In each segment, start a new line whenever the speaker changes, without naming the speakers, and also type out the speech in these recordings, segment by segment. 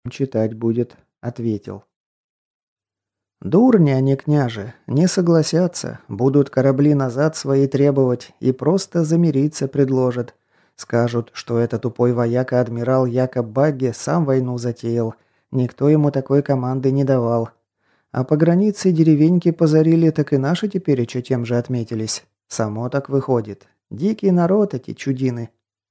читать будет», — ответил. «Дурни они, княже, не согласятся, будут корабли назад свои требовать и просто замириться предложат. Скажут, что это тупой вояка-адмирал Якоб Багги сам войну затеял, никто ему такой команды не давал. А по границе деревеньки позарили, так и наши тепереча тем же отметились. Само так выходит. Дикий народ эти чудины».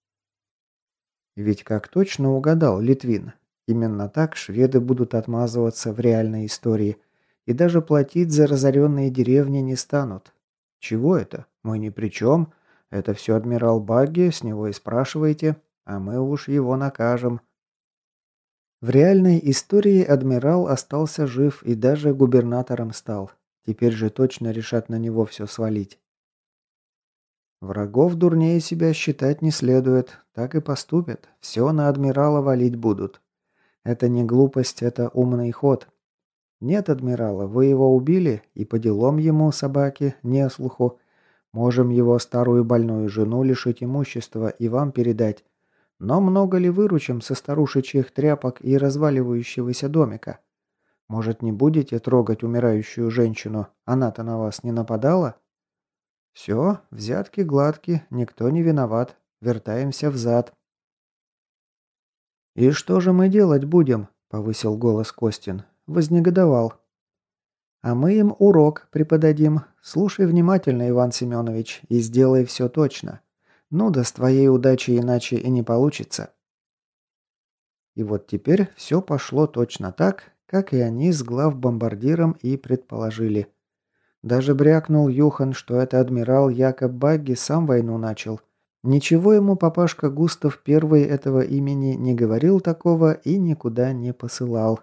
Ведь как точно угадал Литвин. Именно так шведы будут отмазываться в реальной истории. И даже платить за разоренные деревни не станут. Чего это? Мы ни при чем. Это все адмирал Багги, с него и спрашивайте. А мы уж его накажем. В реальной истории адмирал остался жив и даже губернатором стал. Теперь же точно решат на него все свалить. Врагов дурнее себя считать не следует. Так и поступят. Все на адмирала валить будут. Это не глупость, это умный ход. Нет адмирала, вы его убили, и по делам ему, собаки, не слуху. Можем его старую больную жену лишить имущества и вам передать. Но много ли выручим со старушечьих тряпок и разваливающегося домика? Может, не будете трогать умирающую женщину? Она-то на вас не нападала? Все, взятки гладки, никто не виноват. Вертаемся взад. «И что же мы делать будем?» – повысил голос Костин. Вознегодовал. «А мы им урок преподадим. Слушай внимательно, Иван Семенович, и сделай все точно. Ну да с твоей удачей иначе и не получится». И вот теперь все пошло точно так, как и они с главбомбардиром и предположили. Даже брякнул Юхан, что это адмирал Якоб Багги сам войну начал. Ничего ему папашка Густав I этого имени не говорил такого и никуда не посылал.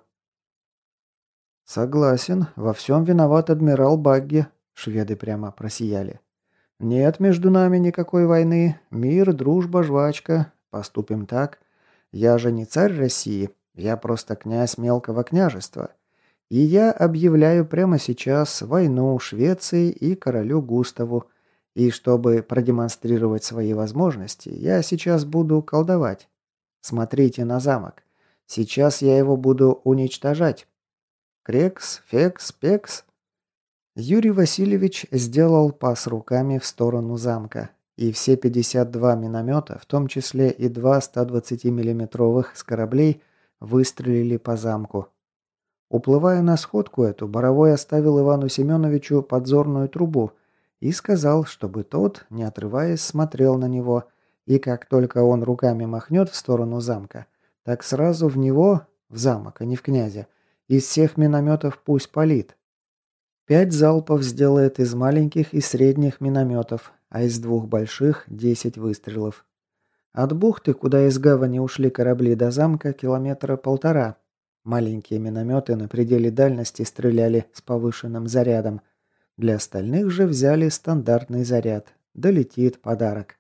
«Согласен, во всем виноват адмирал Багги», — шведы прямо просияли. «Нет между нами никакой войны. Мир, дружба, жвачка. Поступим так. Я же не царь России, я просто князь мелкого княжества. И я объявляю прямо сейчас войну Швеции и королю Густаву. И чтобы продемонстрировать свои возможности, я сейчас буду колдовать. Смотрите на замок. Сейчас я его буду уничтожать. Крекс, фекс, пекс». Юрий Васильевич сделал пас руками в сторону замка, и все 52 миномета, в том числе и два 120-миллиметровых с кораблей, выстрелили по замку. Уплывая на сходку эту, Боровой оставил Ивану Семеновичу подзорную трубу и сказал, чтобы тот, не отрываясь, смотрел на него, и как только он руками махнет в сторону замка, так сразу в него, в замок, а не в князя, из всех минометов пусть палит. 5 залпов сделает из маленьких и средних минометов, а из двух больших 10 выстрелов. От бухты, куда из гавани ушли корабли до замка, километра полтора. Маленькие минометы на пределе дальности стреляли с повышенным зарядом. Для остальных же взяли стандартный заряд. Долетит подарок.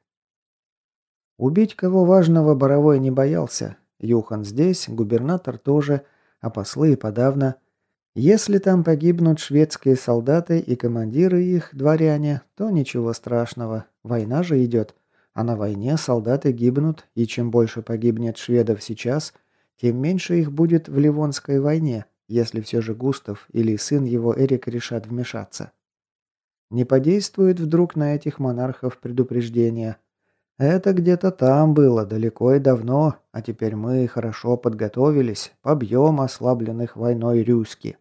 Убить кого важного Боровой не боялся. Юхан здесь, губернатор тоже, а послы и подавно. Если там погибнут шведские солдаты и командиры их, дворяне, то ничего страшного. Война же идет. А на войне солдаты гибнут, и чем больше погибнет шведов сейчас, тем меньше их будет в Ливонской войне, если все же Густав или сын его Эрик решат вмешаться. Не подействует вдруг на этих монархов предупреждение. Это где-то там было, далеко и давно, а теперь мы хорошо подготовились, побьем ослабленных войной рюски.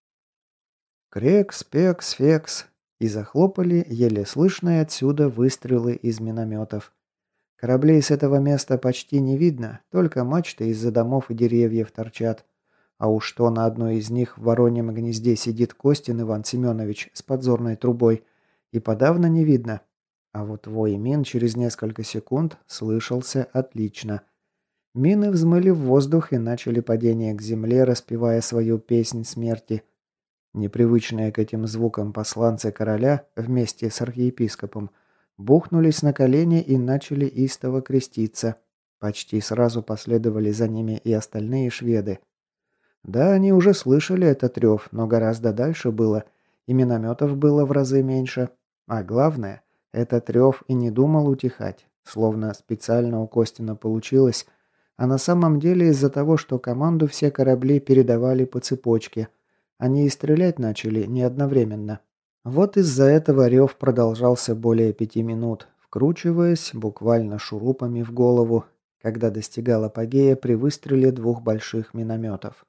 Крекс, пекс, фекс. И захлопали еле слышные отсюда выстрелы из минометов. Кораблей с этого места почти не видно, только мачты из-за домов и деревьев торчат. А уж что на одной из них в вороньем гнезде сидит Костин Иван Семенович с подзорной трубой, и подавно не видно. А вот вой мин через несколько секунд слышался отлично. Мины взмыли в воздух и начали падение к земле, распевая свою песнь смерти. Непривычные к этим звукам посланцы короля вместе с архиепископом бухнулись на колени и начали истово креститься. Почти сразу последовали за ними и остальные шведы. Да, они уже слышали этот рев, но гораздо дальше было, и минометов было в разы меньше. А главное, этот рев и не думал утихать, словно специально у Костина получилось. А на самом деле из-за того, что команду все корабли передавали по цепочке. Они и стрелять начали не одновременно. Вот из-за этого рев продолжался более 5 минут, вкручиваясь буквально шурупами в голову, когда достигал апогея при выстреле двух больших минометов.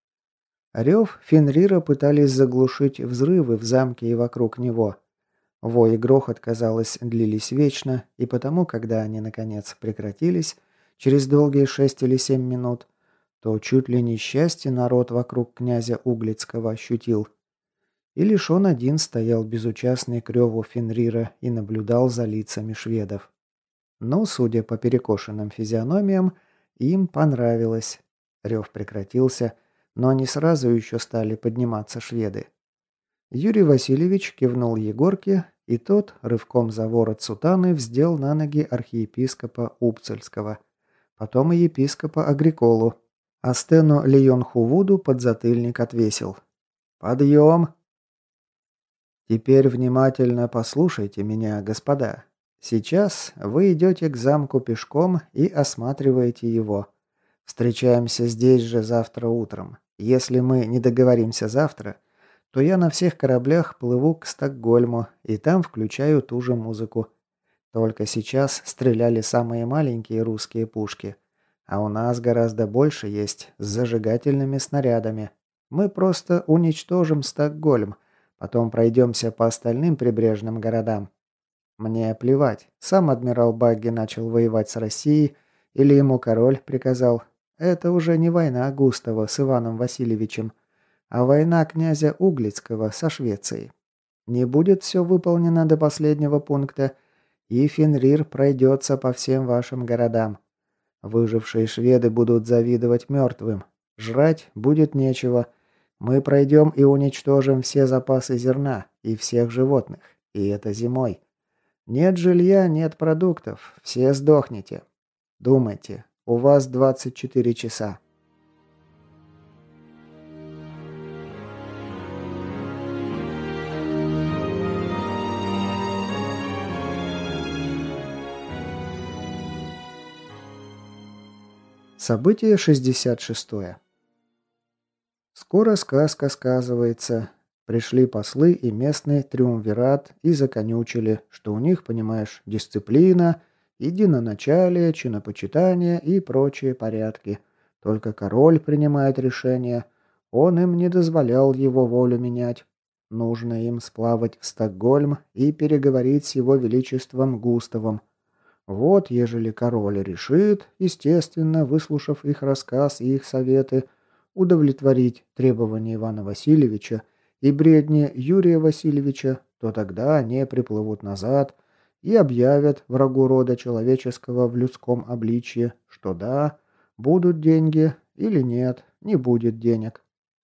Рев Фенрира пытались заглушить взрывы в замке и вокруг него. Вой и грохот, казалось, длились вечно, и потому, когда они, наконец, прекратились, через долгие 6 или 7 минут, то чуть ли не счастье народ вокруг князя Углицкого ощутил. И лишь он один стоял безучастный к реву Фенрира и наблюдал за лицами шведов. Но, судя по перекошенным физиономиям, им понравилось. Рев прекратился, но они сразу еще стали подниматься шведы. Юрий Васильевич кивнул Егорке, и тот, рывком за ворот сутаны, вздел на ноги архиепископа Упцельского, потом и епископа Агриколу, а Стену Лейон-Хувуду подзатыльник отвесил. «Подъем!» «Теперь внимательно послушайте меня, господа. Сейчас вы идете к замку пешком и осматриваете его. Встречаемся здесь же завтра утром. Если мы не договоримся завтра, то я на всех кораблях плыву к Стокгольму и там включаю ту же музыку. Только сейчас стреляли самые маленькие русские пушки, а у нас гораздо больше есть с зажигательными снарядами. Мы просто уничтожим Стокгольм, потом пройдемся по остальным прибрежным городам. Мне плевать, сам адмирал Багги начал воевать с Россией или ему король приказал. Это уже не война Густава с Иваном Васильевичем, а война князя Углицкого со Швецией. Не будет все выполнено до последнего пункта, и Фенрир пройдется по всем вашим городам. Выжившие шведы будут завидовать мертвым. Жрать будет нечего. Мы пройдем и уничтожим все запасы зерна и всех животных. И это зимой. Нет жилья, нет продуктов. Все сдохнете. Думайте, у вас 24 часа. Событие 66. Скоро сказка сказывается. Пришли послы и местный триумвират и законючили, что у них, понимаешь, дисциплина, единоначалие, чинопочитание и прочие порядки. Только король принимает решения. Он им не дозволял его волю менять. Нужно им сплавать в Стокгольм и переговорить с его величеством Густавом. Вот, ежели король решит, естественно, выслушав их рассказ и их советы, удовлетворить требования Ивана Васильевича и бредни Юрия Васильевича, то тогда они приплывут назад и объявят врагу рода человеческого в людском обличье, что да, будут деньги или нет, не будет денег.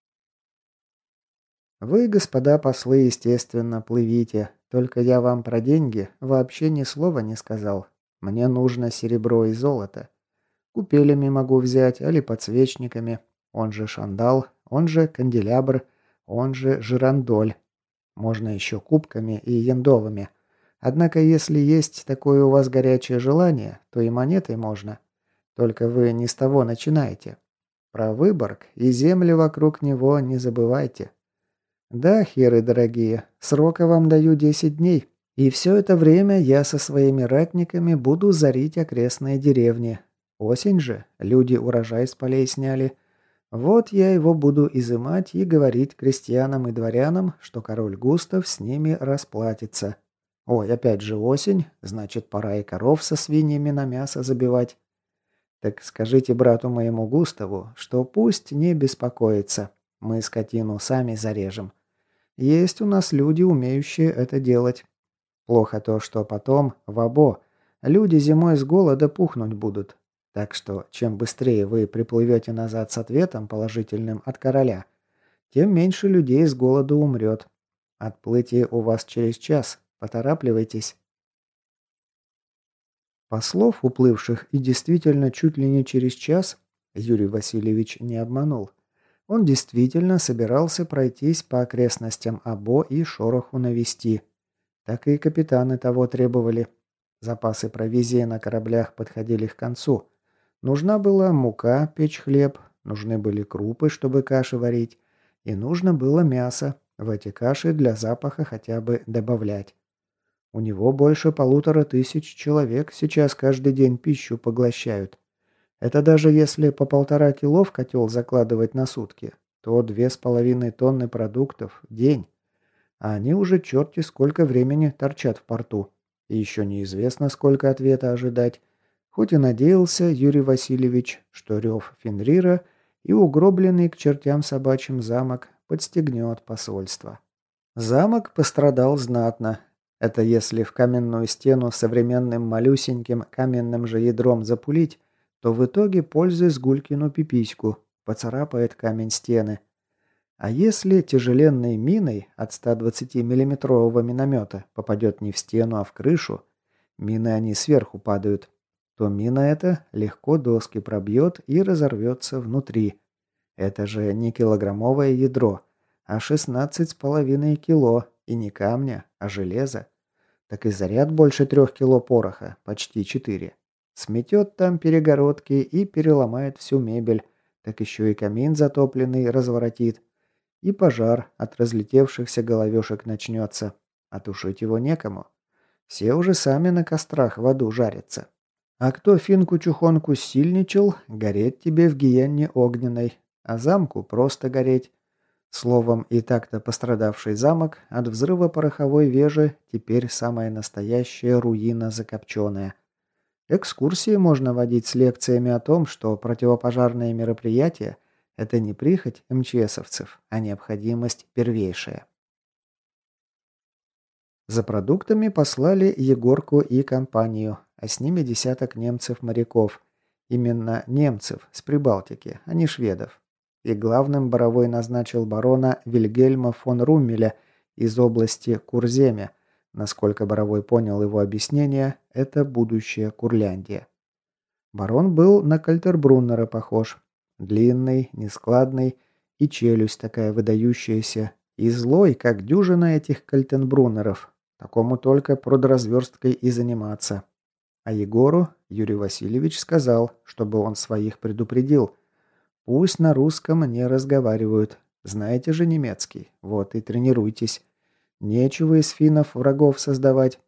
Вы, господа послы, естественно, плывите, только я вам про деньги вообще ни слова не сказал. Мне нужно серебро и золото. Купелями могу взять, али подсвечниками. Он же шандал, он же канделябр, он же жирандоль. Можно еще кубками и яндовыми. Однако, если есть такое у вас горячее желание, то и монетой можно. Только вы не с того начинаете. Про Выборг и земли вокруг него не забывайте. Да, херы дорогие, срока вам даю 10 дней. И все это время я со своими ратниками буду зарить окрестные деревни. Осень же, люди урожай с полей сняли. Вот я его буду изымать и говорить крестьянам и дворянам, что король Густав с ними расплатится. Ой, опять же осень, значит, пора и коров со свиньями на мясо забивать. Так скажите брату моему Густаву, что пусть не беспокоится. Мы скотину сами зарежем. Есть у нас люди, умеющие это делать. Плохо то, что потом, в обо, люди зимой с голода пухнуть будут. Так что, чем быстрее вы приплывете назад с ответом положительным от короля, тем меньше людей с голоду умрет. Отплытие у вас через час. Поторапливайтесь. Послов, уплывших и действительно чуть ли не через час, Юрий Васильевич не обманул. Он действительно собирался пройтись по окрестностям Або и шороху навести. Так и капитаны того требовали. Запасы провизии на кораблях подходили к концу. Нужна была мука печь хлеб, нужны были крупы, чтобы каши варить, и нужно было мясо в эти каши для запаха хотя бы добавлять. У него больше 1500 человек сейчас каждый день пищу поглощают. Это даже если по 1,5 кило в котел закладывать на сутки, то 2,5 тонны продуктов в день. А они уже черти сколько времени торчат в порту. И еще неизвестно, сколько ответа ожидать. Хоть и надеялся Юрий Васильевич, что рев Фенрира и угробленный к чертям собачьим замок подстегнет посольство. Замок пострадал знатно. Это если в каменную стену современным малюсеньким каменным же ядром запулить, то в итоге пользуясь Гулькину пипиську, поцарапает камень стены. А если тяжеленной миной от 120-миллиметрового миномета попадет не в стену, а в крышу, мины они сверху падают, то мина эта легко доски пробьет и разорвется внутри. Это же не килограммовое ядро, а 16,5 кило, и не камня, а железа. Так и заряд больше 3 кило пороха, почти 4. Сметет там перегородки и переломает всю мебель, так еще и камин затопленный разворотит. И пожар от разлетевшихся головешек начнется. А тушить его некому. Все уже сами на кострах в аду жарятся. А кто финку-чухонку сильничал, гореть тебе в гиенне огненной, а замку просто гореть. Словом, и так-то пострадавший замок от взрыва пороховой вежи теперь самая настоящая руина закопченная. Экскурсии можно водить с лекциями о том, что противопожарные мероприятия – это не прихоть МЧСовцев, а необходимость первейшая. За продуктами послали Егорку и компанию, а с ними десяток немцев-моряков. Именно немцев с Прибалтики, а не шведов. И главным Боровой назначил барона Вильгельма фон Руммеля из области Курземе. Насколько Боровой понял его объяснение, это будущая Курляндия. Барон был на Кальтербруннера похож. Длинный, нескладный, и челюсть такая выдающаяся, и злой, как дюжина этих Кальтенбруннеров. Такому только продразверсткой и заниматься. А Егору Юрий Васильевич сказал, чтобы он своих предупредил. Пусть на русском не разговаривают. Знаете же немецкий, вот и тренируйтесь. Нечего из финнов врагов создавать.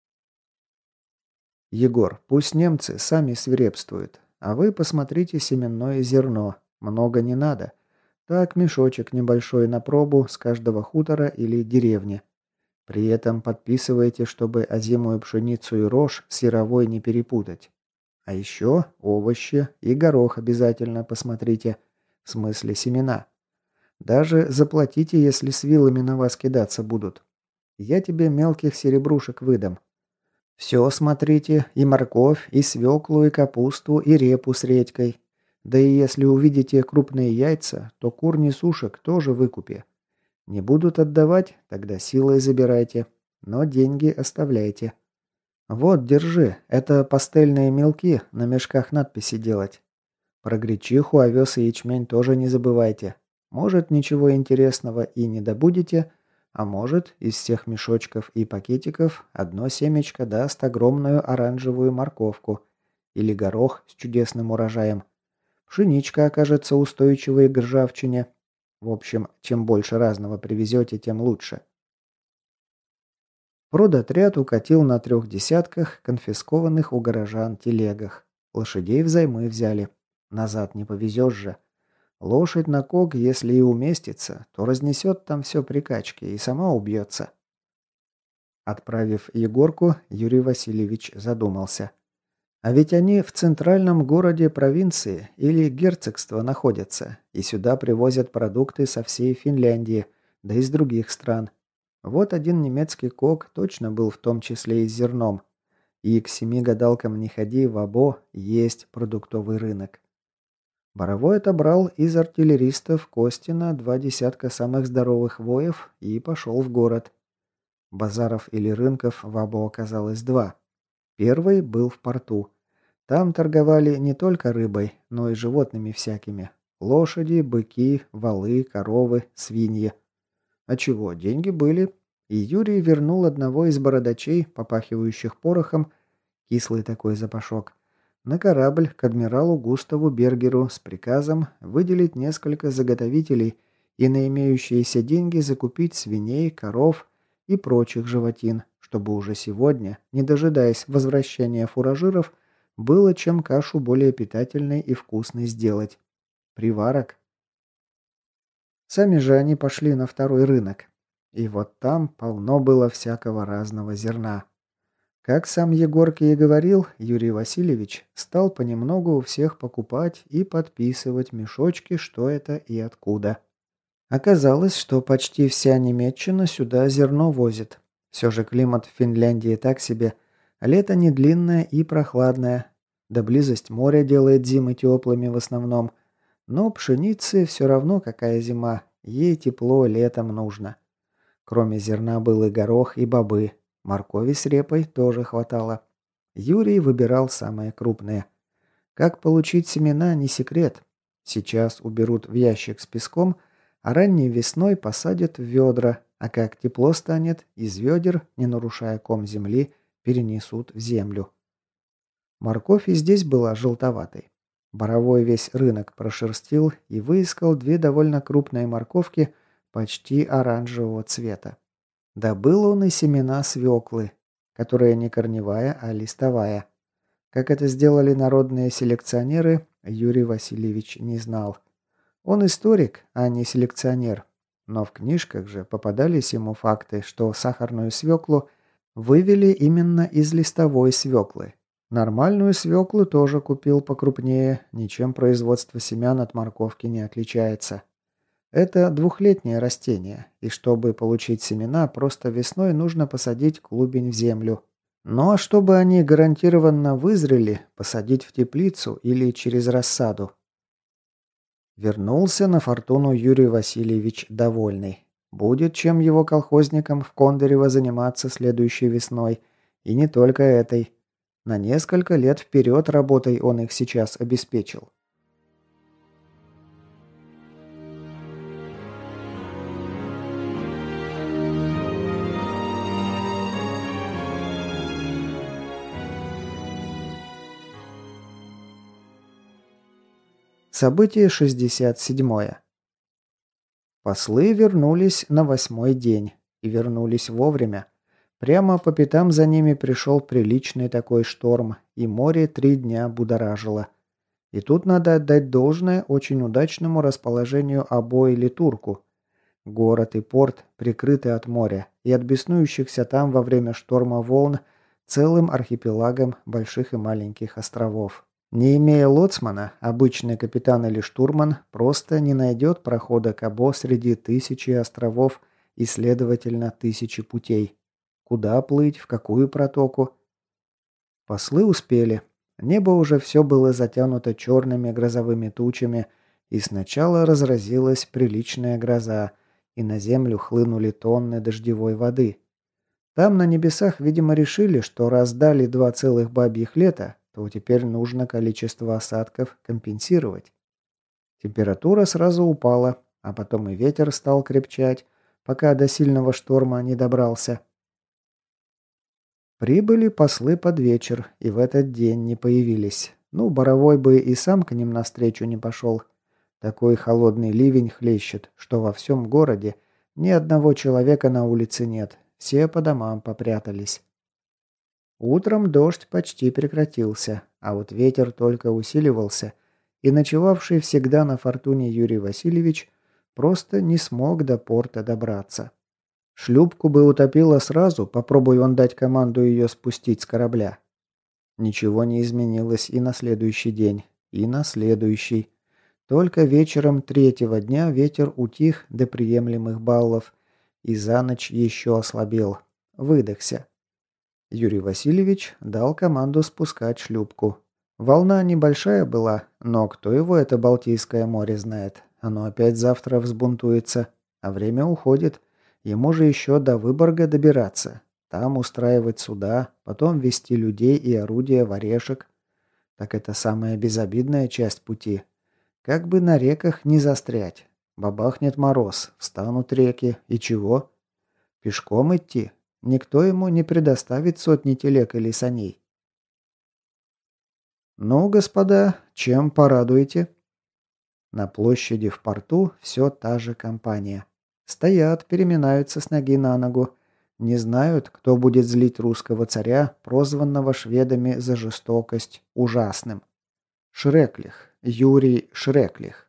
Егор, пусть немцы сами свирепствуют, а вы посмотрите семенное зерно. Много не надо. Так мешочек небольшой на пробу с каждого хутора или деревни. При этом подписывайте, чтобы озимую пшеницу и рожь с яровой не перепутать. А еще овощи и горох обязательно посмотрите. В смысле семена. Даже заплатите, если с вилами на вас кидаться будут. Я тебе мелких серебрушек выдам. Все смотрите, и морковь, и свеклу, и капусту, и репу с редькой. Да и если увидите крупные яйца, то кур-несушек тоже выкупе. Не будут отдавать, тогда силой забирайте, но деньги оставляйте. Вот, держи, это пастельные мелки, на мешках надписи делать. Про гречиху, овес и ячмень тоже не забывайте. Может, ничего интересного и не добудете, а может, из всех мешочков и пакетиков одно семечко даст огромную оранжевую морковку. Или горох с чудесным урожаем. Пшеничка окажется устойчивой к ржавчине. В общем, чем больше разного привезете, тем лучше. Продотряд укатил на 3 десятках конфискованных у горожан телегах. Лошадей взаймы взяли. Назад не повезешь же. Лошадь на ког, если и уместится, то разнесет там все при качке и сама убьется. Отправив Егорку, Юрий Васильевич задумался. А ведь они в центральном городе провинции или герцогства находятся, и сюда привозят продукты со всей Финляндии, да и из других стран. Вот один немецкий кок точно был в том числе и с зерном. И к 7 гадалкам не ходи, в Або есть продуктовый рынок. Боровой отобрал из артиллеристов Костина 2 десятка самых здоровых воев и пошел в город. Базаров или рынков в Або оказалось 2. Первый был в порту. Там торговали не только рыбой, но и животными всякими. Лошади, быки, валы, коровы, свиньи. А чего, деньги были. И Юрий вернул одного из бородачей, попахивающих порохом, кислый такой запашок, На корабль к адмиралу Густаву Бергеру с приказом выделить несколько заготовителей и на имеющиеся деньги закупить свиней, коров и прочих животин, чтобы уже сегодня, не дожидаясь возвращения фуражиров, было чем кашу более питательной и вкусной сделать. Приварок. Сами же они пошли на второй рынок. И вот там полно было всякого разного зерна. Как сам Егорке и говорил, Юрий Васильевич стал понемногу у всех покупать и подписывать мешочки, что это и откуда. Оказалось, что почти вся Немеччина сюда зерно возит. Все же климат в Финляндии так себе. Лето не длинное и прохладное. Да близость моря делает зимы теплыми в основном. Но пшеницы все равно какая зима. Ей тепло летом нужно. Кроме зерна был и горох, и бобы. Моркови с репой тоже хватало. Юрий выбирал самые крупные. Как получить семена, не секрет. Сейчас уберут в ящик с песком, а ранней весной посадят в ведра, а как тепло станет, из ведер, не нарушая ком земли, перенесут в землю. Морковь и здесь была желтоватой. Боровой весь рынок прошерстил и выискал две довольно крупные морковки почти оранжевого цвета. Добыл он и семена свеклы, которая не корневая, а листовая. Как это сделали народные селекционеры, Юрий Васильевич не знал. Он историк, а не селекционер. Но в книжках же попадались ему факты, что сахарную свеклу вывели именно из листовой свеклы. Нормальную свеклу тоже купил покрупнее, ничем производство семян от морковки не отличается. Это двухлетнее растение, и чтобы получить семена, просто весной нужно посадить клубень в землю. Ну а чтобы они гарантированно вызрели, посадить в теплицу или через рассаду. Вернулся на фортуну Юрий Васильевич довольный. Будет чем его колхозникам в Кондорево заниматься следующей весной. И не только этой. На несколько лет вперед работой он их сейчас обеспечил. Событие 67. Послы вернулись на 8-й день. И вернулись вовремя. Прямо по пятам за ними пришел приличный такой шторм, и море 3 дня будоражило. И тут надо отдать должное очень удачному расположению Або или Турку. Город и порт прикрыты от моря и от беснующихся там во время шторма волн целым архипелагом больших и маленьких островов. Не имея лоцмана, обычный капитан или штурман просто не найдет прохода к Або среди тысячи островов и, следовательно, тысячи путей. Куда плыть, в какую протоку? Послы успели. Небо уже все было затянуто черными грозовыми тучами, и сначала разразилась приличная гроза, и на землю хлынули тонны дождевой воды. Там на небесах, видимо, решили, что раз дали 2 целых бабьих лета, то теперь нужно количество осадков компенсировать. Температура сразу упала, а потом и ветер стал крепчать, пока до сильного шторма не добрался. Прибыли послы под вечер, и в этот день не появились. Ну, Боровой бы и сам к ним навстречу не пошел. Такой холодный ливень хлещет, что во всем городе ни одного человека на улице нет, все по домам попрятались. Утром дождь почти прекратился, а вот ветер только усиливался, и ночевавший всегда на фортуне Юрий Васильевич просто не смог до порта добраться. Шлюпку бы утопило сразу, попробуй он дать команду ее спустить с корабля. Ничего не изменилось и на следующий день, и на следующий. Только вечером 3-го дня ветер утих до приемлемых баллов, и за ночь еще ослабел, выдохся. Юрий Васильевич дал команду спускать шлюпку. Волна небольшая была, но кто его это Балтийское море знает. Оно опять завтра взбунтуется, а время уходит. Ему же еще до Выборга добираться. Там устраивать суда, потом везти людей и орудия в Орешек. Так это самая безобидная часть пути. Как бы на реках не застрять. Бабахнет мороз, встанут реки, и чего? Пешком идти? Никто ему не предоставит сотни телег или саней. Ну, господа, чем порадуете? На площади в порту все та же компания. Стоят, переминаются с ноги на ногу. Не знают, кто будет злить русского царя, прозванного шведами за жестокость ужасным. Шреклих. Юрий Шреклих.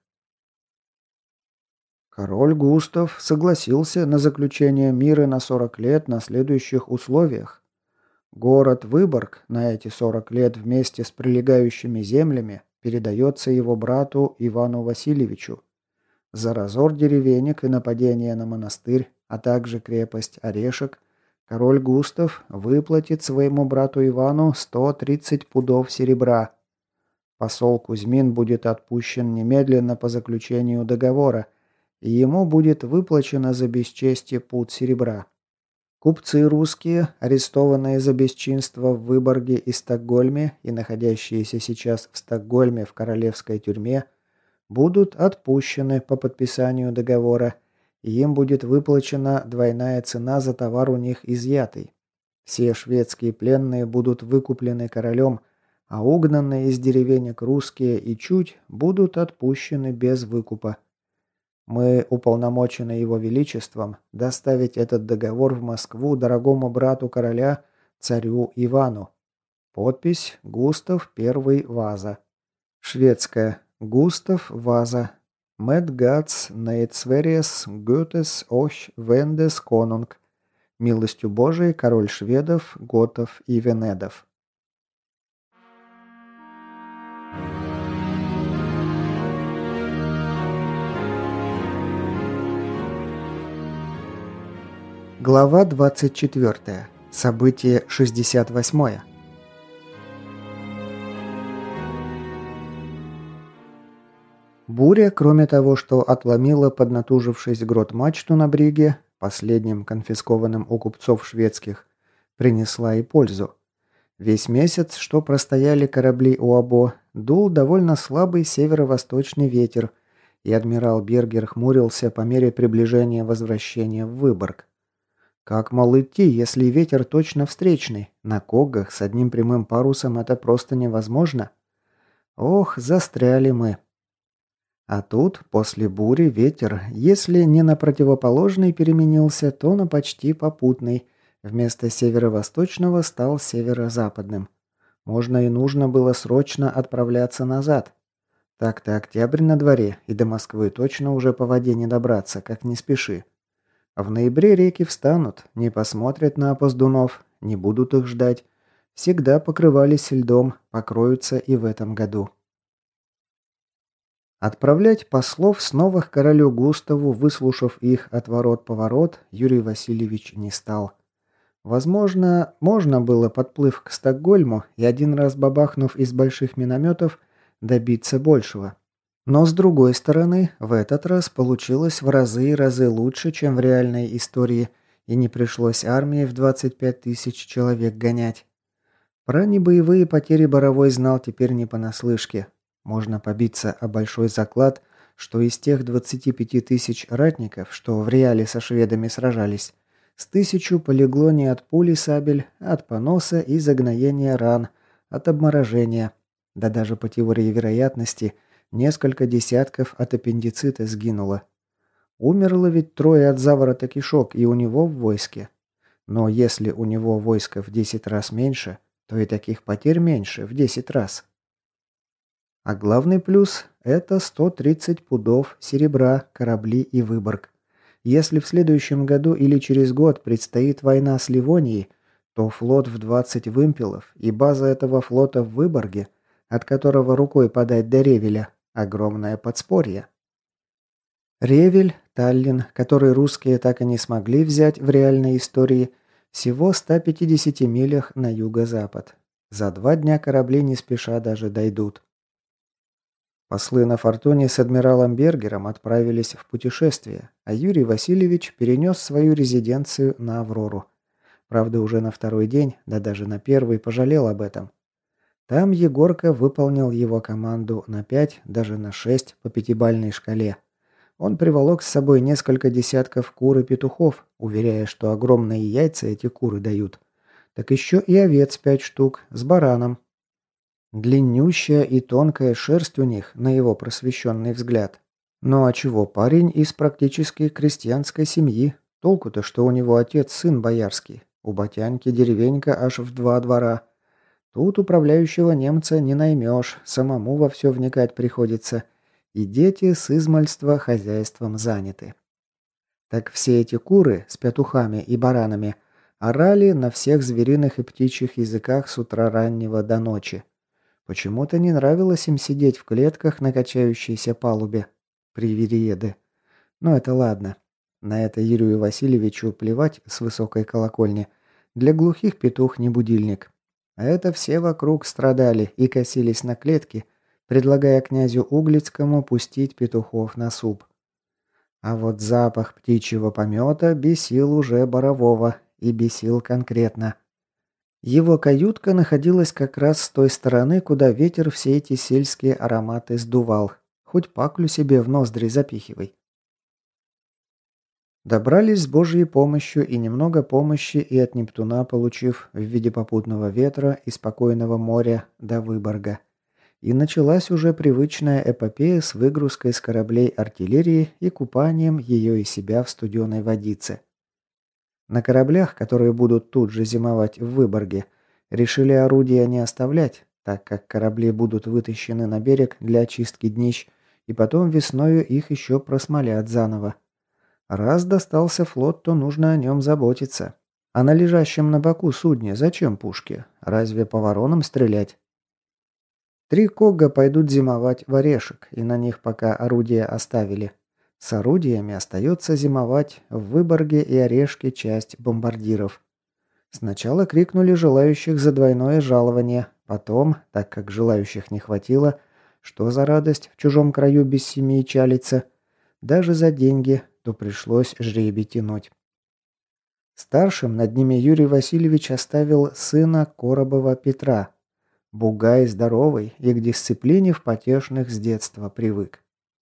Король Густав согласился на заключение мира на 40 лет на следующих условиях. Город Выборг на эти 40 лет вместе с прилегающими землями передается его брату Ивану Васильевичу. За разор деревенек и нападение на монастырь, а также крепость Орешек, король Густав выплатит своему брату Ивану 130 пудов серебра. Посол Кузьмин будет отпущен немедленно по заключению договора, и ему будет выплачено за бесчестие пуд серебра. Купцы русские, арестованные за бесчинство в Выборге и Стокгольме и находящиеся сейчас в Стокгольме в королевской тюрьме, будут отпущены по подписанию договора, и им будет выплачена двойная цена за товар у них изъятый. Все шведские пленные будут выкуплены королем, а угнанные из деревенек русские и чуть будут отпущены без выкупа. Мы уполномочены его величеством доставить этот договор в Москву дорогому брату короля, царю Ивану. Подпись Густав I Ваза. Шведская. Густав Ваза. Медгац Нейцверес Гютес Ох Вендес Конунг. Милостью Божией король шведов, готов и венедов. Глава 24. Событие 68. Буря, кроме того, что отломила поднатужившись грот-мачту на бриге, последним конфискованным у купцов шведских, принесла и пользу. Весь месяц, что простояли корабли у Або, дул довольно слабый северо-восточный ветер, и адмирал Бергер хмурился по мере приближения возвращения в Выборг. Как, мол, идти, если ветер точно встречный? На коггах с одним прямым парусом это просто невозможно. Ох, застряли мы. А тут, после бури, ветер, если не на противоположный переменился, то на почти попутный. Вместо северо-восточного стал северо-западным. Можно и нужно было срочно отправляться назад. Так-то октябрь на дворе, и до Москвы точно уже по воде не добраться, как не спеши. В ноябре реки встанут, не посмотрят на опоздунов, не будут их ждать. Всегда покрывались льдом, покроются и в этом году. Отправлять послов снова к королю Густаву, выслушав их отворот-поворот, Юрий Васильевич не стал. Возможно, можно было, подплыв к Стокгольму и один раз бабахнув из больших минометов, добиться большего. Но с другой стороны, в этот раз получилось в разы и разы лучше, чем в реальной истории, и не пришлось армии в 25 тысяч человек гонять. Про небоевые потери Боровой знал теперь не понаслышке. Можно побиться о большой заклад, что из тех 25 тысяч ратников, что в реале со шведами сражались, с 1000 полегло не от пули сабель, а от поноса и загноения ран, от обморожения. Да даже по теории вероятности – несколько десятков от аппендицита сгинуло. Умерло ведь 3 от заворота кишок и у него в войске. Но если у него войско в 10 раз меньше, то и таких потерь меньше в 10 раз. А главный плюс – это 130 пудов серебра, корабли и Выборг. Если в следующем году или через год предстоит война с Ливонией, то флот в 20 вымпелов и база этого флота в Выборге, от которого рукой подать до Ревеля, огромное подспорье. Ревель, Таллин, который русские так и не смогли взять в реальной истории, всего в 150 милях на юго-запад. За 2 дня корабли не спеша даже дойдут. Послы на Фортуне с адмиралом Бергером отправились в путешествие, а Юрий Васильевич перенес свою резиденцию на Аврору. Правда, уже на 2-й день, да даже на 1-й пожалел об этом. Там Егорка выполнил его команду на 5, даже на 6 по 5-бальной шкале. Он приволок с собой несколько десятков кур и петухов, уверяя, что огромные яйца эти куры дают. Так еще и овец 5 штук с бараном. Длиннющая и тонкая шерсть у них, на его просвещенный взгляд. Ну а чего, парень из практически крестьянской семьи. Толку-то, что у него отец сын боярский. У батяньки деревенька аж в 2 двора. Тут управляющего немца не наймешь, самому во все вникать приходится. И дети с измальства хозяйством заняты. Так все эти куры с петухами и баранами орали на всех звериных и птичьих языках с утра раннего до ночи. Почему-то не нравилось им сидеть в клетках на качающейся палубе. Привереды. Но это ладно. На это Юрию Васильевичу плевать с высокой колокольни. Для глухих петух не будильник. А это все вокруг страдали и косились на клетки, предлагая князю Углицкому пустить петухов на суп. А вот запах птичьего помета бесил уже Борового, и бесил конкретно. Его каютка находилась как раз с той стороны, куда ветер все эти сельские ароматы сдувал. Хоть паклю себе в ноздри запихивай. Добрались с Божьей помощью и немного помощи и от Нептуна получив в виде попутного ветра и спокойного моря до Выборга. И началась уже привычная эпопея с выгрузкой с кораблей артиллерии и купанием ее и себя в студеной водице. На кораблях, которые будут тут же зимовать в Выборге, решили орудия не оставлять, так как корабли будут вытащены на берег для очистки днищ, и потом весною их еще просмолят заново. Раз достался флот, то нужно о нем заботиться. А на лежащем на боку судне зачем пушки? Разве по воронам стрелять? 3 Когга пойдут зимовать в Орешек, и на них пока орудия оставили. С орудиями остается зимовать в Выборге и Орешке часть бомбардиров. Сначала крикнули желающих за двойное жалование, потом, так как желающих не хватило, что за радость в чужом краю без семьи чалиться, даже за деньги, то пришлось жребий тянуть. Старшим над ними Юрий Васильевич оставил сына Коробова Петра. Бугай здоровый и к дисциплине в потешных с детства привык.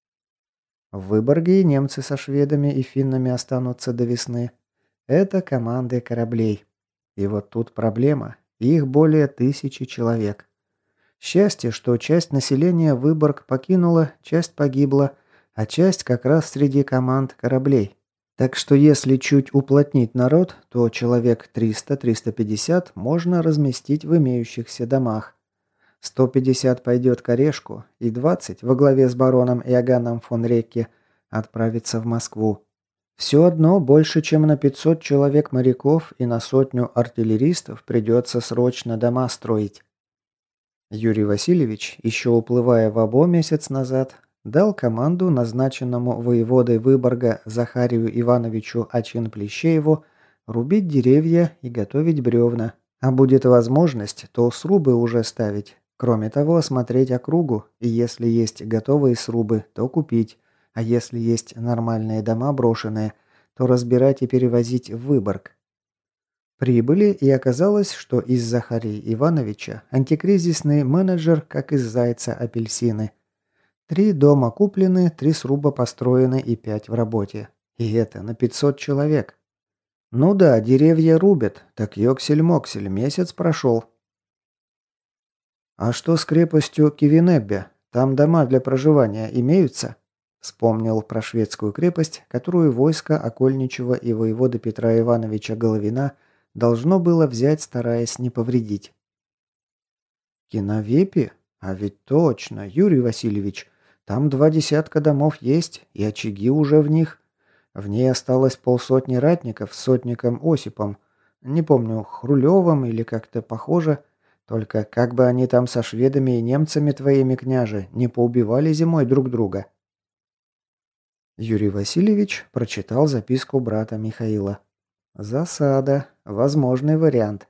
В Выборге и немцы со шведами и финнами останутся до весны. Это команды кораблей. И вот тут проблема. Их более 1000 человек. Счастье, что часть населения Выборг покинула, часть погибла, а часть как раз среди команд кораблей. Так что если чуть уплотнить народ, то человек 300-350 можно разместить в имеющихся домах. 150 пойдет к Орешку, и 20 во главе с бароном Иоганном фон Рекке отправится в Москву. Все одно больше, чем на 500 человек моряков и на 100 артиллеристов придется срочно дома строить. Юрий Васильевич, еще уплывая в Обо месяц назад, дал команду назначенному воеводой Выборга Захарию Ивановичу Ачин-Плещееву рубить деревья и готовить бревна. А будет возможность, то срубы уже ставить. Кроме того, осмотреть округу, и если есть готовые срубы, то купить, а если есть нормальные дома брошенные, то разбирать и перевозить в Выборг. Прибыли, и оказалось, что из Захария Ивановича антикризисный менеджер, как из зайца апельсины. 3 дома куплены, 3 сруба построены и 5 в работе. И это на 500 человек. Ну да, деревья рубят, так ёксель-моксель, месяц прошел. «А что с крепостью Кивинеббе? Там дома для проживания имеются?» Вспомнил про шведскую крепость, которую войско Окольничева и воевода Петра Ивановича Головина должно было взять, стараясь не повредить. «Киновепи? А ведь точно, Юрий Васильевич, там 2 десятка домов есть, и очаги уже в них. В ней осталось 50 ратников с сотником Осипом. Не помню, Хрулевым или как-то похоже. Только как бы они там со шведами и немцами твоими, княже, не поубивали зимой друг друга». Юрий Васильевич прочитал записку брата Михаила. «Засада. Возможный вариант».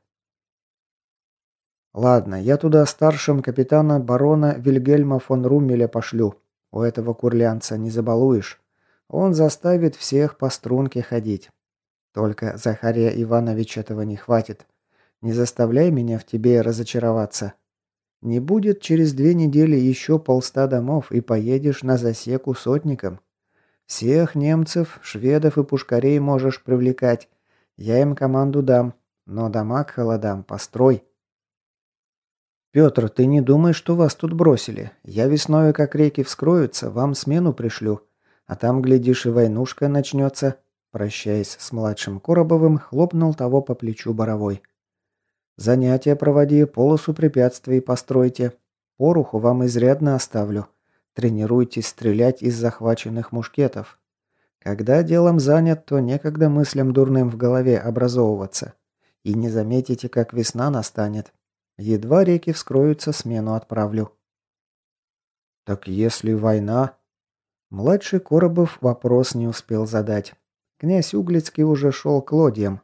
«Ладно, я туда старшим капитана барона Вильгельма фон Руммеля пошлю. У этого курлянца не забалуешь. Он заставит всех по струнке ходить. Только, Захария Иванович, этого не хватит. Не заставляй меня в тебе разочароваться. Не будет через 2 недели еще 100 домов, и поедешь на засеку сотником. Всех немцев, шведов и пушкарей можешь привлекать. Я им команду дам, но дома к холодам построй». «Петр, ты не думай, что вас тут бросили. Я весною, как реки вскроются, вам смену пришлю. А там, глядишь, и войнушка начнется». Прощаясь с младшим Коробовым, хлопнул того по плечу Боровой. «Занятия проводи, полосу препятствий постройте. Пороху вам изрядно оставлю. Тренируйтесь стрелять из захваченных мушкетов. Когда делом занят, то некогда мыслям дурным в голове образовываться. И не заметите, как весна настанет. Едва реки вскроются, смену отправлю». «Так если война...» Младший Коробов вопрос не успел задать. Князь Углицкий уже шел к лодьям.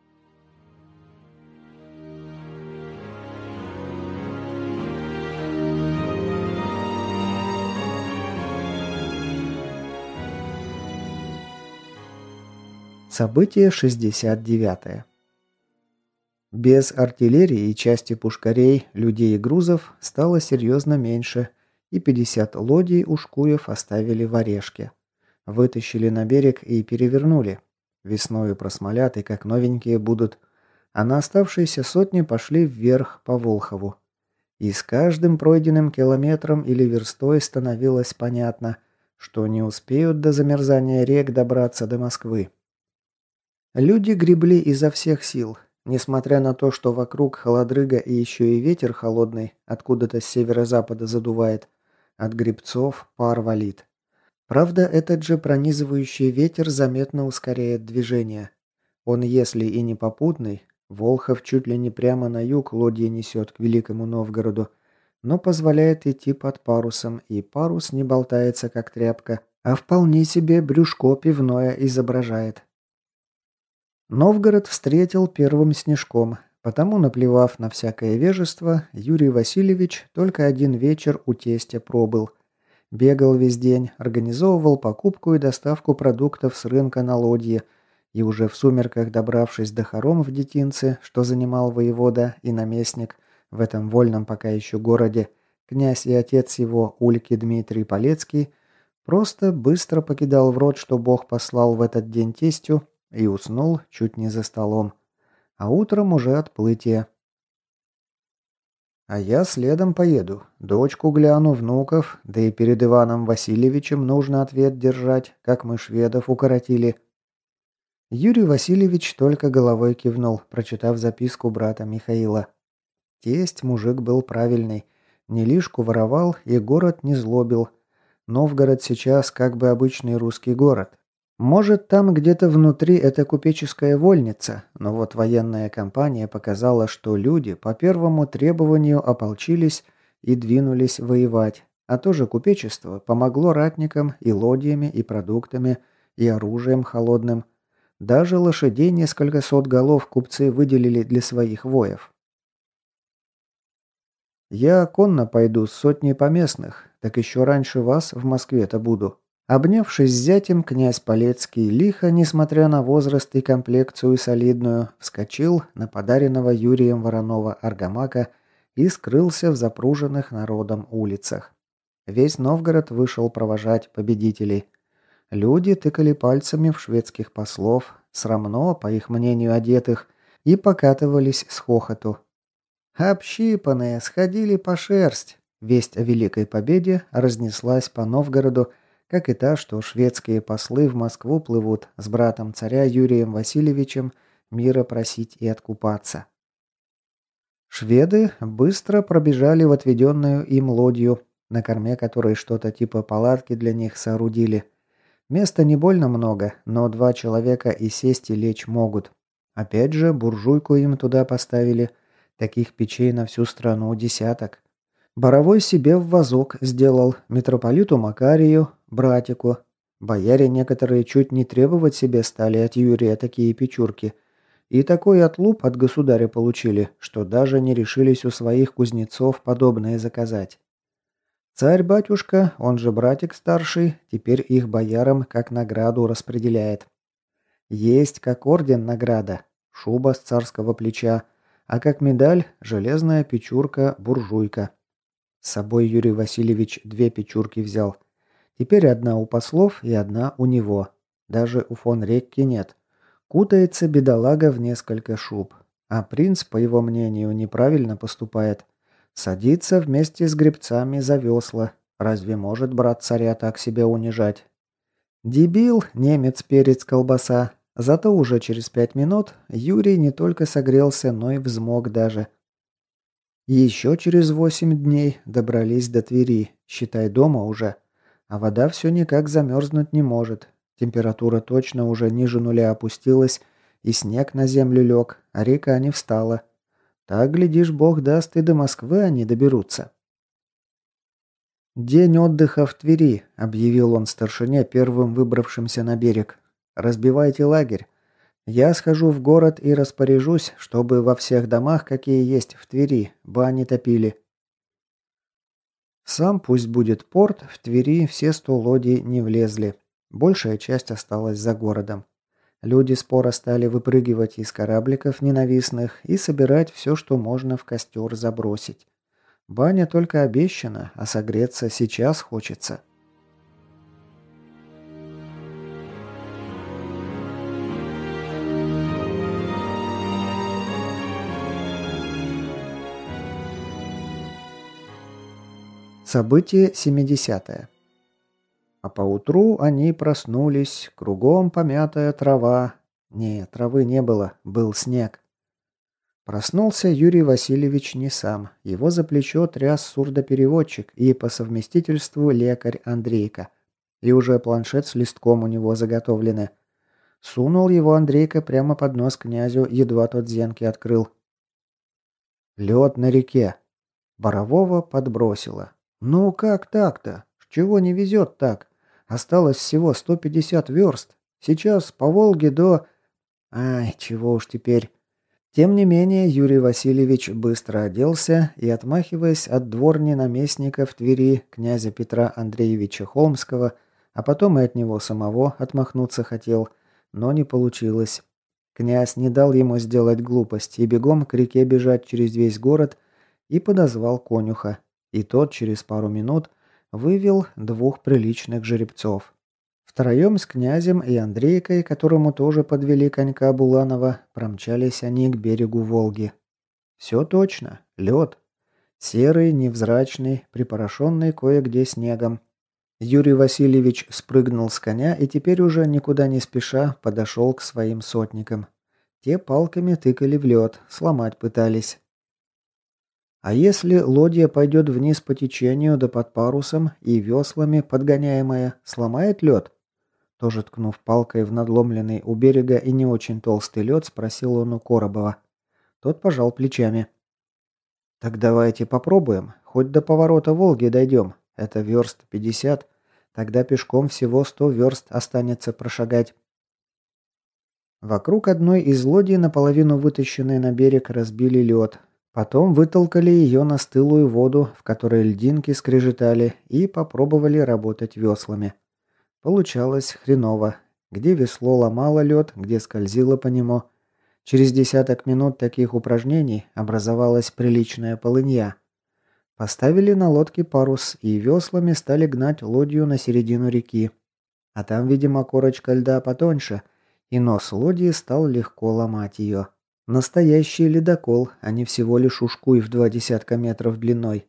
Событие 69. Без артиллерии и части пушкарей, людей и грузов стало серьезно меньше, и 50 лодий ушкуев оставили в Орешке. Вытащили на берег и перевернули. Весною просмолят и как новенькие будут. А на оставшиеся сотни пошли вверх по Волхову. И с каждым пройденным километром или верстой становилось понятно, что не успеют до замерзания рек добраться до Москвы. Люди гребли изо всех сил, несмотря на то, что вокруг холодрыга и еще и ветер холодный, откуда-то с северо-запада задувает, от гребцов пар валит. Правда, этот же пронизывающий ветер заметно ускоряет движение. Он, если и не попутный, Волхов чуть ли не прямо на юг лодьи несет к Великому Новгороду, но позволяет идти под парусом, и парус не болтается, как тряпка, а вполне себе брюшко пивное изображает. Новгород встретил первым снежком, потому, наплевав на всякое вежество, Юрий Васильевич только один вечер у тестя пробыл. Бегал весь день, организовывал покупку и доставку продуктов с рынка на лодье, и уже в сумерках, добравшись до хором в Детинце, что занимал воевода и наместник в этом вольном пока еще городе, князь и отец его, Ульки Дмитрий Полецкий, просто быстро покидал в рот, что Бог послал в этот день тестю, и уснул чуть не за столом. А утром уже отплытие. А я следом поеду. Дочку гляну, внуков, да и перед Иваном Васильевичем нужно ответ держать, как мы шведов укоротили. Юрий Васильевич только головой кивнул, прочитав записку брата Михаила. Тесть мужик был правильный. Не лишку воровал и город не злобил. Новгород сейчас как бы обычный русский город. Может, там где-то внутри это купеческая вольница, но вот военная кампания показала, что люди по первому требованию ополчились и двинулись воевать, а тоже купечество помогло ратникам и лодьями, и продуктами, и оружием холодным. Даже лошадей несколько сот голов купцы выделили для своих воев. «Я конно пойду с сотней поместных, так еще раньше вас в Москве-то буду», обнявшись с зятем, князь Полецкий лихо, несмотря на возраст и комплекцию солидную, вскочил на подаренного Юрием Воронова аргамака и скрылся в запруженных народом улицах. Весь Новгород вышел провожать победителей. Люди тыкали пальцами в шведских послов, срамно, по их мнению, одетых, и покатывались с хохоту. Общипанные сходили по шерсть. Весть о Великой Победе разнеслась по Новгороду, как и та, что шведские послы в Москву плывут с братом царя Юрием Васильевичем мира просить и откупаться. Шведы быстро пробежали в отведенную им лодью, на корме которой что-то типа палатки для них соорудили. Места не больно много, но 2 человека и сесть и лечь могут. Опять же, буржуйку им туда поставили. Таких печей на всю страну десяток. Боровой себе в вазок сделал, митрополиту Макарию, братику. Бояре некоторые чуть не требовать себе стали от Юрия такие печурки. И такой отлуп от государя получили, что даже не решились у своих кузнецов подобное заказать. Царь-батюшка, он же братик старший, теперь их боярам как награду распределяет. Есть как орден награда, шуба с царского плеча, а как медаль железная печурка-буржуйка. С собой Юрий Васильевич 2 печурки взял. Теперь одна у послов и одна у него. Даже у фон Рекки нет. Кутается бедолага в несколько шуб. А принц, по его мнению, неправильно поступает. Садиться вместе с гребцами за весла. Разве может брат царя так себя унижать? Дебил, немец, перец, колбаса. Зато уже через 5 минут Юрий не только согрелся, но и взмок даже. Еще через 8 дней добрались до Твери, считай, дома уже. А вода все никак замерзнуть не может. Температура точно уже ниже нуля опустилась, и снег на землю лег, а река не встала. Так, глядишь, бог даст, и до Москвы они доберутся. «День отдыха в Твери», — объявил он старшине, первым выбравшимся на берег. «Разбивайте лагерь. Я схожу в город и распоряжусь, чтобы во всех домах, какие есть в Твери, бани топили». Сам пусть будет порт, в Твери все 100 лодий не влезли. Большая часть осталась за городом. Люди споро стали выпрыгивать из корабликов ненавистных и собирать все, что можно в костер забросить. Баня только обещана, а согреться сейчас хочется. Событие 70-е. А поутру они проснулись, кругом помятая трава. Не, травы не было, был снег. Проснулся Юрий Васильевич не сам. Его за плечо тряс сурдопереводчик и по совместительству лекарь Андрейка. И уже планшет с листком у него заготовлены. Сунул его Андрейка прямо под нос князю, едва тот зенки открыл. Лед на реке. Борового подбросило. Ну как так-то? Чего не везет так? Осталось всего 150 верст. Сейчас по Волге до... Ай, чего уж теперь. Тем не менее, Юрий Васильевич быстро оделся и, отмахиваясь от дворни наместника в Твери, князя Петра Андреевича Холмского, а потом и от него самого отмахнуться хотел, но не получилось. Князь не дал ему сделать глупость и бегом к реке бежать через весь город и подозвал конюха. И тот через пару минут вывел 2 приличных жеребцов. Втроем с князем и Андрейкой, которому тоже подвели конька Буланова, промчались они к берегу Волги. Все точно, лед. Серый, невзрачный, припорошенный кое-где снегом. Юрий Васильевич спрыгнул с коня и теперь уже никуда не спеша подошел к своим сотникам. Те палками тыкали в лед, сломать пытались. А если лодья пойдет вниз по течению да под парусом и веслами подгоняемая, сломает лед? Тоже ткнув палкой в надломленный у берега и не очень толстый лед, спросил он у Коробова. Тот пожал плечами. «Так давайте попробуем. Хоть до поворота Волги дойдем. Это верст 50. Тогда пешком всего 100 верст останется прошагать». Вокруг одной из лодий, наполовину вытащенной на берег, разбили лед. Потом вытолкали ее на стылую воду, в которой льдинки скрежетали, и попробовали работать веслами. Получалось хреново. Где весло ломало лед, где скользило по нему. Через десяток минут таких упражнений образовалась приличная полынья. Поставили на лодке парус и веслами стали гнать лодью на середину реки. А там, видимо, корочка льда потоньше, и нос лодьи стал легко ломать ее. Настоящий ледокол, а не всего лишь ушкуй в 20 метров длиной.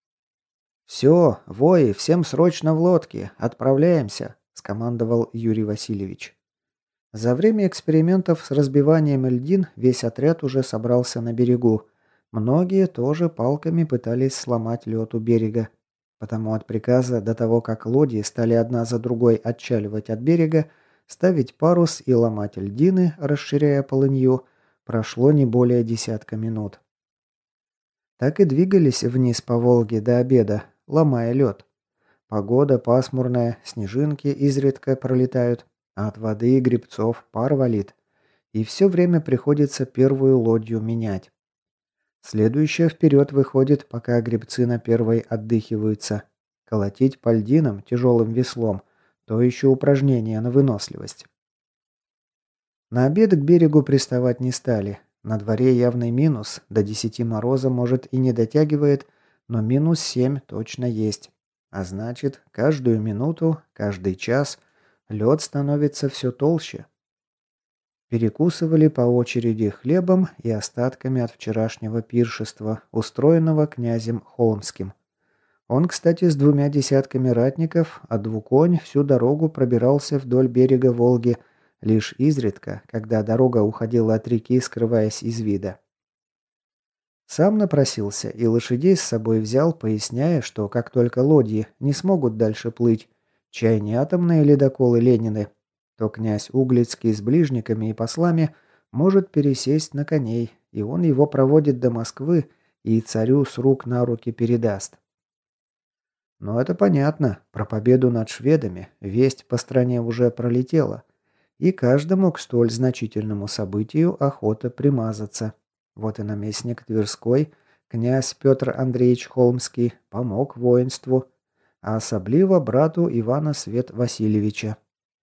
«Все, вои, всем срочно в лодке, отправляемся», – скомандовал Юрий Васильевич. За время экспериментов с разбиванием льдин весь отряд уже собрался на берегу. Многие тоже палками пытались сломать лед у берега. Потому от приказа до того, как лодьи стали одна за другой отчаливать от берега, ставить парус и ломать льдины, расширяя полынью, прошло не более 10 минут. Так и двигались вниз по Волге до обеда, ломая лед. Погода пасмурная, снежинки изредка пролетают, а от воды и гребцов пар валит. И все время приходится первую лодью менять. Следующая вперед выходит, пока гребцы на первой отдыхиваются. Колотить по льдинам тяжелым веслом – то еще упражнение на выносливость. На обед к берегу приставать не стали. На дворе явный минус, до 10 мороза, может, и не дотягивает, но минус 7 точно есть. А значит, каждую минуту, каждый час лед становится все толще. Перекусывали по очереди хлебом и остатками от вчерашнего пиршества, устроенного князем Холмским. Он, кстати, с 2 десятками ратников, а двуконь всю дорогу пробирался вдоль берега Волги, лишь изредка, когда дорога уходила от реки, скрываясь из вида. Сам напросился и лошадей с собой взял, поясняя, что как только лодьи не смогут дальше плыть, чай не атомные ледоколы Ленины, то князь Углицкий с ближниками и послами может пересесть на коней, и он его проводит до Москвы и царю с рук на руки передаст. Но это понятно, про победу над шведами весть по стране уже пролетела, и каждому к столь значительному событию охота примазаться. Вот и наместник Тверской, князь Петр Андреевич Холмский, помог воинству, а особливо брату Ивана Свет Васильевича.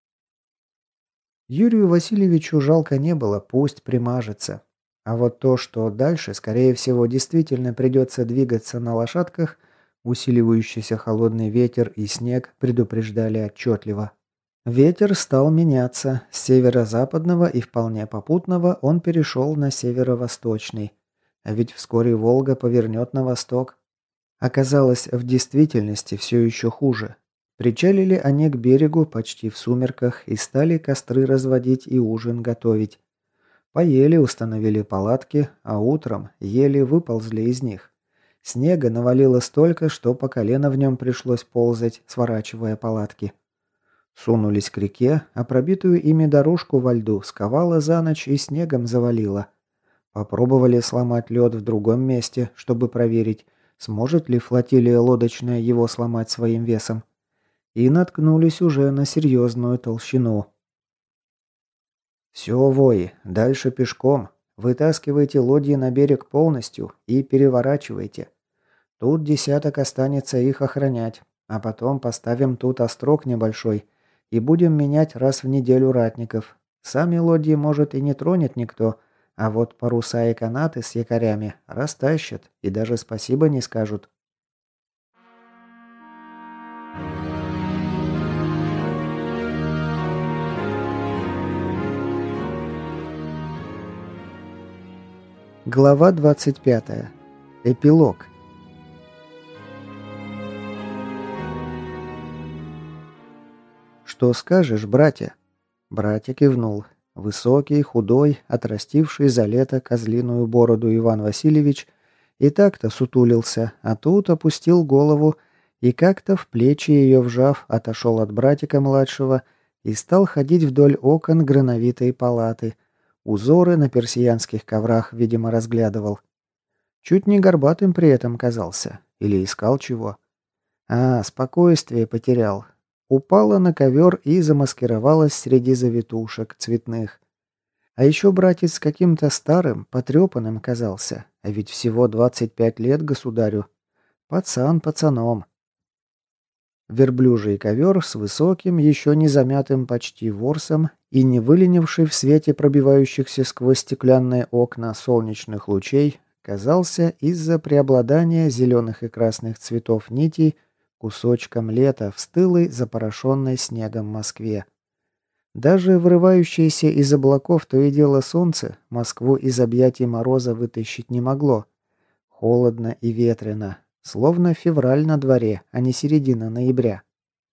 Юрию Васильевичу жалко не было, пусть примажется. А вот то, что дальше, скорее всего, действительно придется двигаться на лошадках, усиливающийся холодный ветер и снег предупреждали отчетливо. Ветер стал меняться. С северо-западного и вполне попутного он перешел на северо-восточный. А ведь вскоре Волга повернет на восток. Оказалось, в действительности все еще хуже. Причалили они к берегу почти в сумерках и стали костры разводить и ужин готовить. Поели, установили палатки, а утром еле выползли из них. Снега навалило столько, что по колено в нем пришлось ползать, сворачивая палатки. Сунулись к реке, а пробитую ими дорожку во льду сковало за ночь и снегом завалило. Попробовали сломать лед в другом месте, чтобы проверить, сможет ли флотилия лодочная его сломать своим весом. И наткнулись уже на серьезную толщину. «Все, вои, дальше пешком. Вытаскивайте лодьи на берег полностью и переворачивайте. Тут десяток останется их охранять, а потом поставим тут острог небольшой и будем менять раз в неделю ратников. Сами лодьи, может, и не тронет никто, а вот паруса и канаты с якорями растащат и даже спасибо не скажут». Глава 25. Эпилог. «Что скажешь, братья?» Братья кивнул. Высокий, худой, отрастивший за лето козлиную бороду Иван Васильевич и так-то сутулился, а тут опустил голову и как-то в плечи ее вжав отошел от братика младшего и стал ходить вдоль окон грановитой палаты. Узоры на персиянских коврах, видимо, разглядывал. Чуть не горбатым при этом казался. Или искал чего. А, спокойствие потерял. Упала на ковер и замаскировалась среди завитушек цветных. А еще братец каким-то старым, потрепанным казался. А ведь всего 25 лет государю. Пацан пацаном. Верблюжий ковер с высоким, еще не замятым почти ворсом и не выленивший в свете пробивающихся сквозь стеклянные окна солнечных лучей, казался из-за преобладания зеленых и красных цветов нитей кусочком лета в стылой, запорошенной снегом Москве. Даже вырывающееся из облаков то и дело солнце Москву из объятий мороза вытащить не могло. Холодно и ветрено, словно февраль на дворе, а не середина ноября.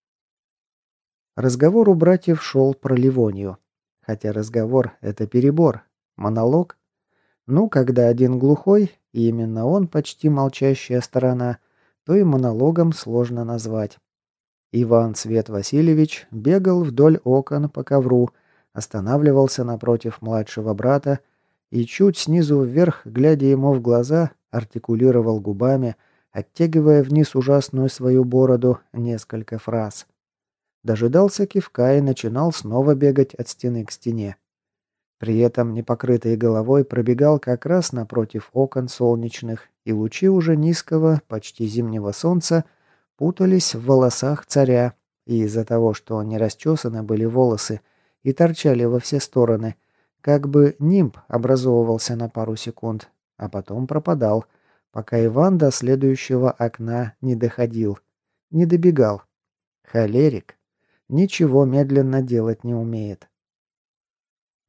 Разговор у братьев шел про Ливонию. Хотя разговор — это перебор. Монолог. Ну, когда один глухой, и именно он почти молчащая сторона, то и монологом сложно назвать. Иван Свет Васильевич бегал вдоль окон по ковру, останавливался напротив младшего брата и чуть снизу вверх, глядя ему в глаза, артикулировал губами, оттягивая вниз ужасную свою бороду, несколько фраз. Дожидался кивка и начинал снова бегать от стены к стене. При этом непокрытой головой пробегал как раз напротив окон солнечных, и лучи уже низкого, почти зимнего солнца путались в волосах царя, и из-за того, что не расчесаны были волосы и торчали во все стороны, как бы нимб образовывался на пару секунд, а потом пропадал, пока Иван до следующего окна не доходил, не добегал. Холерик. Ничего медленно делать не умеет.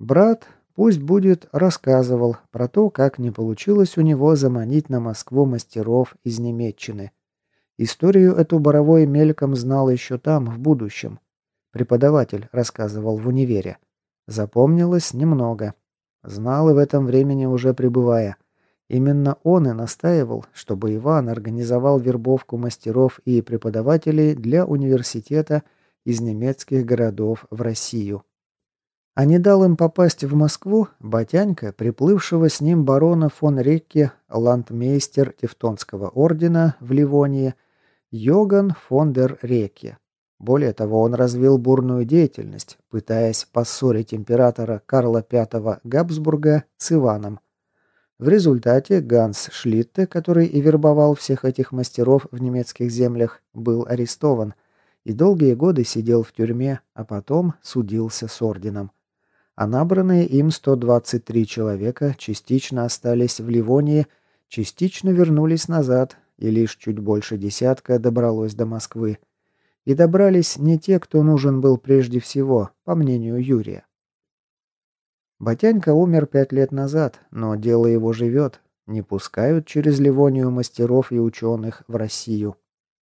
Брат, пусть будет, рассказывал про то, как не получилось у него заманить на Москву мастеров из Немеччины. Историю эту Боровой мельком знал еще там, в будущем. Преподаватель рассказывал в универе. Запомнилось немного. Знал и в этом времени уже пребывая. Именно он и настаивал, чтобы Иван организовал вербовку мастеров и преподавателей для университета из немецких городов в Россию. А не дал им попасть в Москву батянька, приплывшего с ним барона фон Рекке, ландмейстер Тевтонского ордена в Ливонии, Йоган фон дер Рекке. Более того, он развил бурную деятельность, пытаясь поссорить императора Карла V Габсбурга с Иваном. В результате Ганс Шлитте, который и вербовал всех этих мастеров в немецких землях, был арестован и долгие годы сидел в тюрьме, а потом судился с орденом. А набранные им 123 человека частично остались в Ливонии, частично вернулись назад, и лишь чуть больше десятка добралось до Москвы. И добрались не те, кто нужен был прежде всего, по мнению Юрия. Батянька умер 5 лет назад, но дело его живет. Не пускают через Ливонию мастеров и ученых в Россию.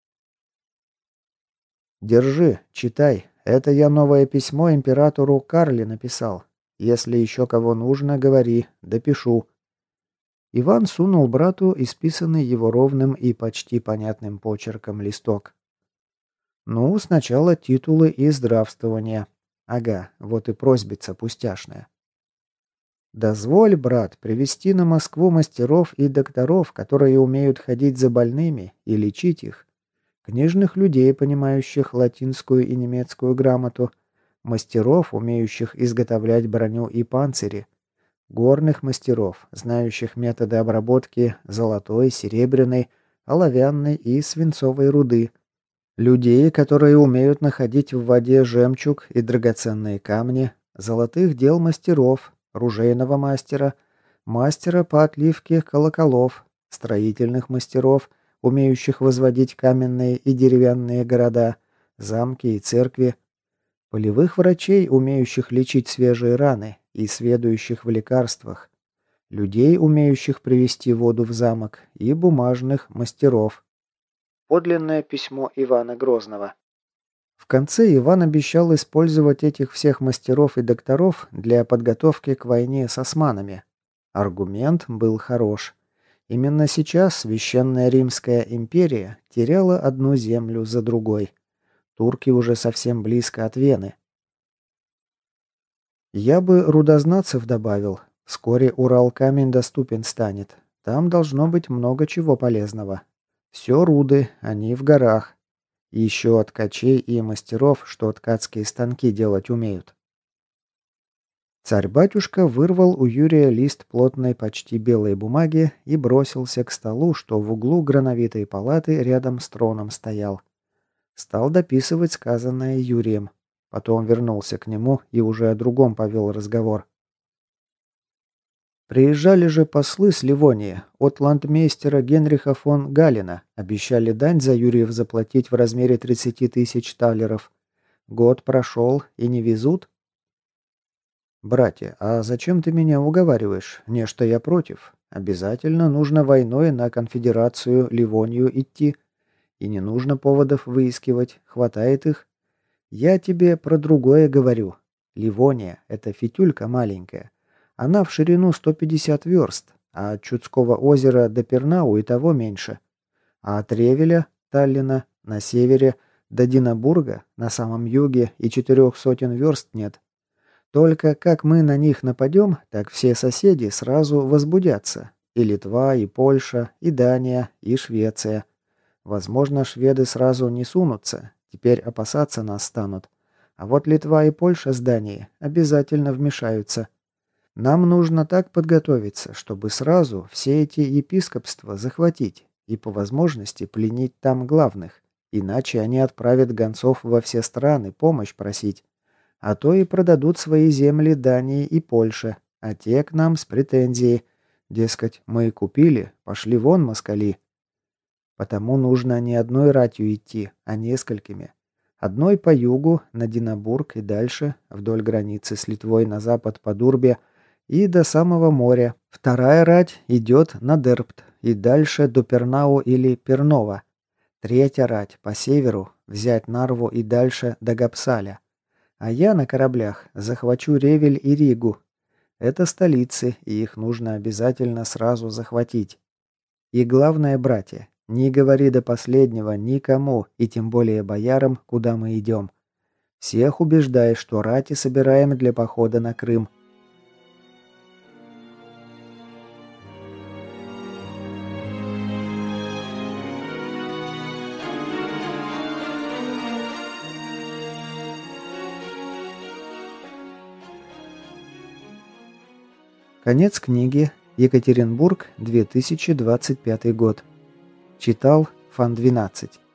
«Держи, читай. Это я новое письмо императору Карле написал. Если еще кого нужно, говори, допишу». Иван сунул брату исписанный его ровным и почти понятным почерком листок. Ну, сначала титулы и здравствования. Ага, вот и просьбица пустяшная. «Дозволь, брат, привести на Москву мастеров и докторов, которые умеют ходить за больными и лечить их, книжных людей, понимающих латинскую и немецкую грамоту, мастеров, умеющих изготовлять броню и панцири, горных мастеров, знающих методы обработки золотой, серебряной, оловянной и свинцовой руды, людей, которые умеют находить в воде жемчуг и драгоценные камни, золотых дел мастеров, ружейного мастера, мастера по отливке колоколов, строительных мастеров, умеющих возводить каменные и деревянные города, замки и церкви, полевых врачей, умеющих лечить свежие раны и сведущих в лекарствах, людей, умеющих привести воду в замок, и бумажных мастеров. Подлинное письмо Ивана Грозного. В конце Иван обещал использовать этих всех мастеров и докторов для подготовки к войне с османами. Аргумент был хорош. Именно сейчас Священная Римская империя теряла одну землю за другой. Турки уже совсем близко от Вены. Я бы рудознатцев добавил. Вскоре Урал-камень доступен станет. Там должно быть много чего полезного. Все руды, они в горах. И еще от ткачей и мастеров, что ткацкие станки делать умеют. Царь-батюшка вырвал у Юрия лист плотной, почти белой бумаги и бросился к столу, что в углу грановитой палаты рядом с троном стоял. Стал дописывать сказанное Юрием. Потом вернулся к нему и уже о другом повел разговор. Приезжали же послы с Ливонии от ландмейстера Генриха фон Галина. Обещали дань за Юриев заплатить в размере 30 тысяч талеров. Год прошел и не везут? «Братья, а зачем ты меня уговариваешь? Не, что я против. Обязательно нужно войной на конфедерацию Ливонию идти. И не нужно поводов выискивать, хватает их. Я тебе про другое говорю. Ливония — это фитюлька маленькая. Она в ширину 150 верст, а от Чудского озера до Пернау и того меньше. А от Ревеля, Таллина, на севере, до Динабурга, на самом юге и 400 верст нет. Только как мы на них нападем, так все соседи сразу возбудятся. И Литва, и Польша, и Дания, и Швеция. Возможно, шведы сразу не сунутся, теперь опасаться нас станут. А вот Литва и Польша с Данией обязательно вмешаются. Нам нужно так подготовиться, чтобы сразу все эти епископства захватить и по возможности пленить там главных. Иначе они отправят гонцов во все страны помощь просить. А то и продадут свои земли Дании и Польше, а те к нам с претензией. Дескать, мы купили, пошли вон москали. Потому нужно не одной ратью идти, а несколькими. Одной по югу на Динабург и дальше, вдоль границы с Литвой на запад по Дурбе и до самого моря. Вторая рать идет на Дербт и дальше до Пернау или Пернова. Третья рать по северу взять Нарву и дальше до Гапсаля. А я на кораблях захвачу Ревель и Ригу. Это столицы, и их нужно обязательно сразу захватить. И главное, братья, не говори до последнего никому, и тем более боярам, куда мы идем. Всех убеждай, что рати собираем для похода на Крым. Конец книги. Екатеринбург, 2025 год. Читал Фан 12.